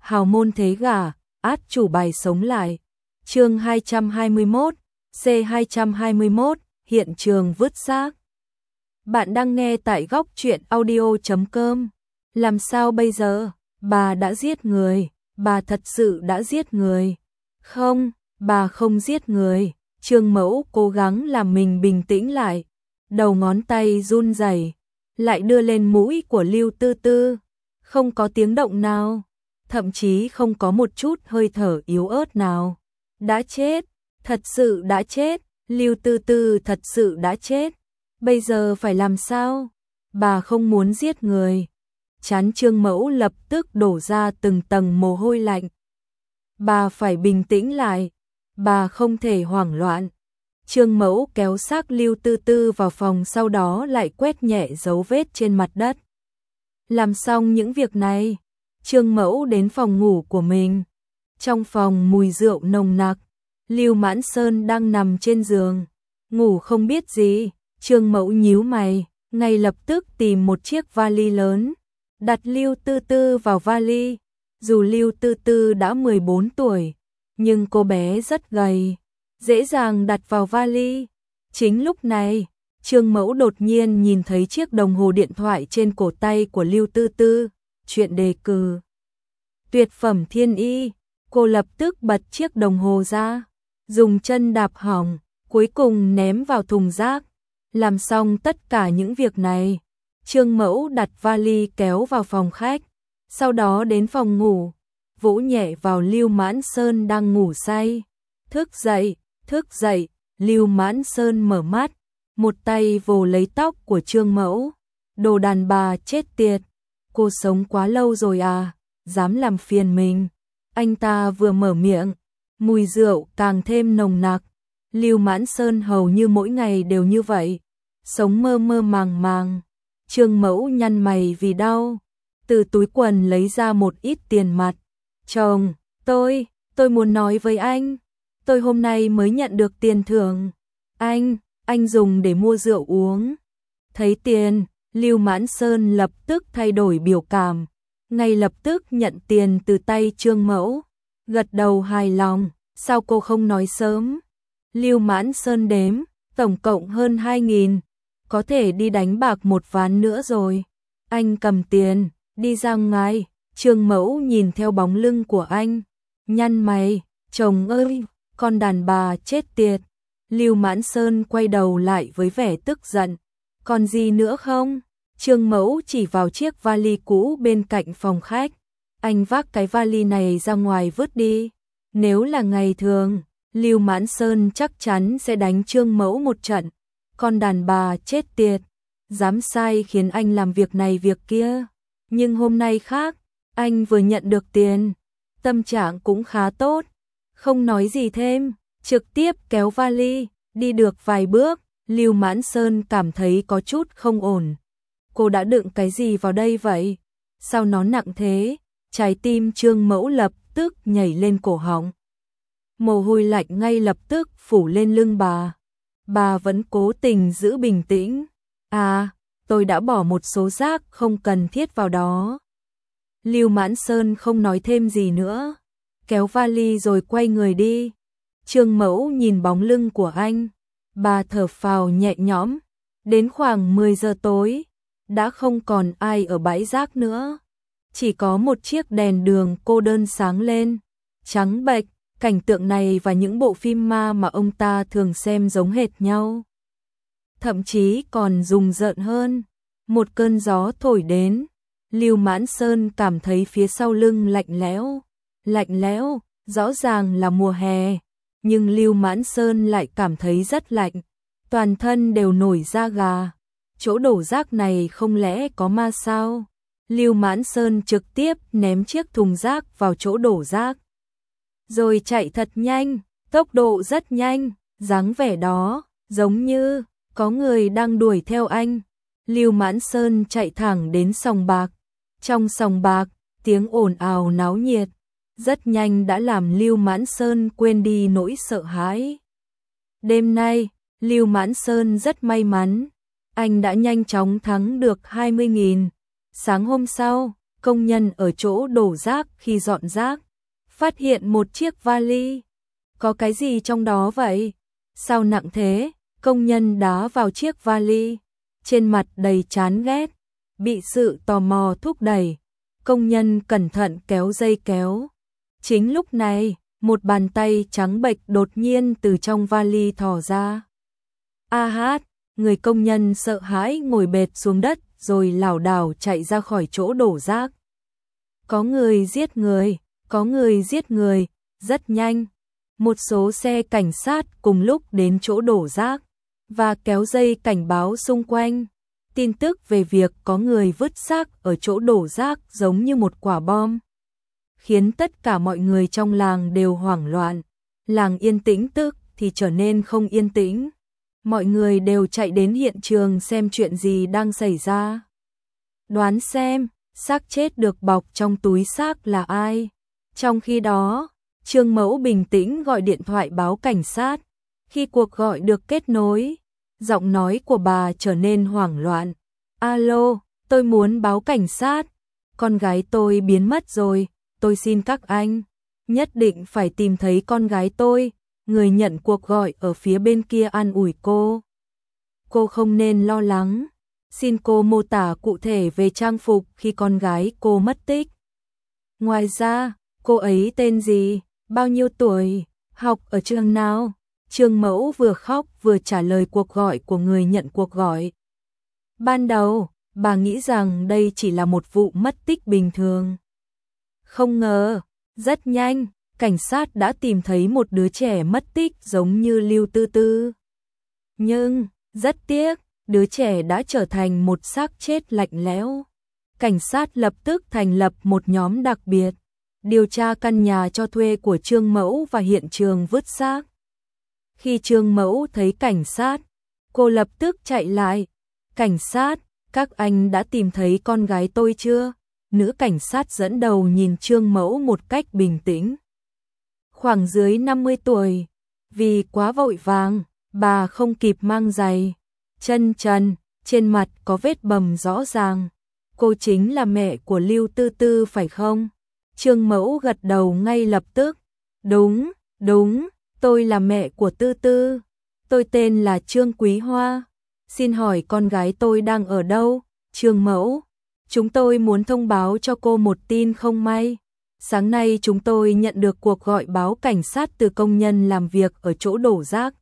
hào môn thế gả, át chủ bài sống lại. Chương 221, C221, hiện trường vứt xác. Bạn đang nghe tại góc truyện audio.com. Làm sao bây giờ? Bà đã giết người, bà thật sự đã giết người. Không, bà không giết người. Trương Mẫu cố gắng làm mình bình tĩnh lại, đầu ngón tay run rẩy, lại đưa lên mũi của Lưu Tư Tư, không có tiếng động nào, thậm chí không có một chút hơi thở yếu ớt nào. Đã chết, thật sự đã chết, Lưu Tư Tư thật sự đã chết. Bây giờ phải làm sao? Bà không muốn giết người. Trán Trương Mẫu lập tức đổ ra từng tầng mồ hôi lạnh. Bà phải bình tĩnh lại, bà không thể hoảng loạn. Trương Mẫu kéo xác Lưu Tư Tư vào phòng, sau đó lại quét nhẹ dấu vết trên mặt đất. Làm xong những việc này, Trương Mẫu đến phòng ngủ của mình. Trong phòng mùi rượu nồng nặc, Lưu Mãn Sơn đang nằm trên giường, ngủ không biết gì. Trương Mẫu nhíu mày, ngay lập tức tìm một chiếc vali lớn, đặt Lưu Tư Tư vào vali. Dù Lưu Tư Tư đã 14 tuổi, nhưng cô bé rất gầy, dễ dàng đặt vào vali. Chính lúc này, Trương Mẫu đột nhiên nhìn thấy chiếc đồng hồ điện thoại trên cổ tay của Lưu Tư Tư, chuyện đề cử tuyệt phẩm thiên y. Cô lập tức bật chiếc đồng hồ ra, dùng chân đạp hỏng, cuối cùng ném vào thùng rác. Làm xong tất cả những việc này, Trương Mẫu đặt vali kéo vào phòng khách, sau đó đến phòng ngủ, vỗ nhẹ vào Lưu Mãn Sơn đang ngủ say. Thức dậy, Lưu Mãn Sơn mở mắt, một tay vồ lấy tóc của Trương Mẫu. Đồ đàn bà chết tiệt, cô sống quá lâu rồi à, dám làm phiền mình. Anh ta vừa mở miệng, mùi rượu càng thêm nồng nặc. Lưu Mãn Sơn hầu như mỗi ngày đều như vậy, sống mơ mơ màng màng. Trương Mẫu nhăn mày vì đau, từ túi quần lấy ra một ít tiền mặt. Chồng, tôi muốn nói với anh, tôi hôm nay mới nhận được tiền thưởng. Anh dùng để mua rượu uống. Thấy tiền, Lưu Mãn Sơn lập tức thay đổi biểu cảm, ngay lập tức nhận tiền từ tay Trương Mẫu, gật đầu hài lòng. Sao cô không nói sớm? Lưu Mãn Sơn đếm, tổng cộng hơn 2.000, có thể đi đánh bạc một ván nữa rồi. Anh cầm tiền, đi ra ngoài. Trương Mẫu nhìn theo bóng lưng của anh, nhăn mày, chồng ơi, con đàn bà chết tiệt. Lưu Mãn Sơn quay đầu lại với vẻ tức giận. Còn gì nữa không? Trương Mẫu chỉ vào chiếc vali cũ bên cạnh phòng khách. Anh vác cái vali này ra ngoài vứt đi. Nếu là ngày thường, Lưu Mãn Sơn chắc chắn sẽ đánh Trương Mẫu một trận. Con đàn bà chết tiệt, dám sai khiến anh làm việc này việc kia. Nhưng hôm nay khác, anh vừa nhận được tiền, tâm trạng cũng khá tốt, không nói gì thêm, trực tiếp kéo vali, đi được vài bước, Lưu Mãn Sơn cảm thấy có chút không ổn. Cô đã đựng cái gì vào đây vậy? Sao nó nặng thế? Trái tim Trương Mẫu lập tức nhảy lên cổ họng. Mồ hôi lạnh ngay lập tức phủ lên lưng bà. Bà vẫn cố tình giữ bình tĩnh. À, tôi đã bỏ một số rác không cần thiết vào đó. Lưu Mãn Sơn không nói thêm gì nữa, kéo vali rồi quay người đi. Trương Mẫu nhìn bóng lưng của anh, bà thở phào nhẹ nhõm. Đến khoảng 10 giờ tối, đã không còn ai ở bãi rác nữa. Chỉ có một chiếc đèn đường cô đơn sáng lên, trắng bệch. Cảnh tượng này và những bộ phim ma mà ông ta thường xem giống hệt nhau. Thậm chí còn rùng rợn hơn. Một cơn gió thổi đến, Lưu Mãn Sơn cảm thấy phía sau lưng lạnh lẽo. Lạnh lẽo, rõ ràng là mùa hè, nhưng Lưu Mãn Sơn lại cảm thấy rất lạnh, toàn thân đều nổi da gà. Chỗ đổ rác này không lẽ có ma sao? Lưu Mãn Sơn trực tiếp ném chiếc thùng rác vào chỗ đổ rác, rồi chạy thật nhanh, tốc độ rất nhanh, dáng vẻ đó giống như có người đang đuổi theo anh. Lưu Mãn Sơn chạy thẳng đến sòng bạc. Trong sòng bạc, tiếng ồn ào náo nhiệt, rất nhanh đã làm Lưu Mãn Sơn quên đi nỗi sợ hãi. Đêm nay, Lưu Mãn Sơn rất may mắn, anh đã nhanh chóng thắng được 20.000. Sáng hôm sau, công nhân ở chỗ đổ rác khi dọn rác, phát hiện một chiếc vali. Có cái gì trong đó vậy? Sao nặng thế? Công nhân đá vào chiếc vali, trên mặt đầy chán ghét, bị sự tò mò thúc đẩy. Công nhân cẩn thận kéo dây kéo. Chính lúc này, một bàn tay trắng bệch đột nhiên từ trong vali thò ra. A hát, người công nhân sợ hãi ngồi bệt xuống đất rồi lảo đảo chạy ra khỏi chỗ đổ rác. Có người giết người, có người giết người, rất nhanh. Một số xe cảnh sát cùng lúc đến chỗ đổ rác và kéo dây cảnh báo xung quanh. Tin tức về việc có người vứt xác ở chỗ đổ rác giống như một quả bom, khiến tất cả mọi người trong làng đều hoảng loạn. Làng yên tĩnh tức thì trở nên không yên tĩnh. Mọi người đều chạy đến hiện trường xem chuyện gì đang xảy ra. Đoán xem, xác chết được bọc trong túi xác là ai? Trong khi đó, Trương Mẫu bình tĩnh gọi điện thoại báo cảnh sát. Khi cuộc gọi được kết nối, giọng nói của bà trở nên hoảng loạn. Alo, tôi muốn báo cảnh sát. Con gái tôi biến mất rồi, tôi xin các anh nhất định phải tìm thấy con gái tôi. Người nhận cuộc gọi ở phía bên kia an ủi cô. Cô không nên lo lắng. Xin cô mô tả cụ thể về trang phục khi con gái cô mất tích. Ngoài ra, cô ấy tên gì, bao nhiêu tuổi, học ở trường nào? Trương Mẫu vừa khóc vừa trả lời cuộc gọi của người nhận cuộc gọi. Ban đầu, bà nghĩ rằng đây chỉ là một vụ mất tích bình thường. Không ngờ, rất nhanh, cảnh sát đã tìm thấy một đứa trẻ mất tích giống như Lưu Tư Tư. Nhưng, rất tiếc, đứa trẻ đã trở thành một xác chết lạnh lẽo. Cảnh sát lập tức thành lập một nhóm đặc biệt, điều tra căn nhà cho thuê của Trương Mẫu và hiện trường vứt xác. Khi Trương Mẫu thấy cảnh sát, cô lập tức chạy lại. Cảnh sát, các anh đã tìm thấy con gái tôi chưa? Nữ cảnh sát dẫn đầu nhìn Trương Mẫu một cách bình tĩnh. Khoảng dưới 50 tuổi, vì quá vội vàng, bà không kịp mang giày. Chân trần, trên mặt có vết bầm rõ ràng. Cô chính là mẹ của Lưu Tư Tư phải không? Trương Mẫu gật đầu ngay lập tức. Đúng, đúng, tôi là mẹ của Tư Tư. Tôi tên là Trương Quý Hoa. Xin hỏi con gái tôi đang ở đâu? Trương Mẫu, chúng tôi muốn thông báo cho cô một tin không may. Sáng nay chúng tôi nhận được cuộc gọi báo cảnh sát từ công nhân làm việc ở chỗ đổ rác.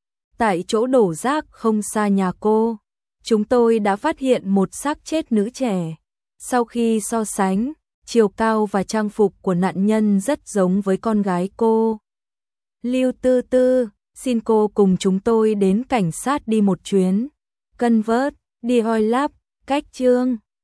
Tại chỗ đổ rác không xa nhà cô, chúng tôi đã phát hiện một xác chết nữ trẻ. Sau khi so sánh, chiều cao và trang phục của nạn nhân rất giống với con gái cô. Lưu Tư Tư, xin cô cùng chúng tôi đến cảnh sát đi một chuyến. Convert, đi Hoi Lab, cách Trương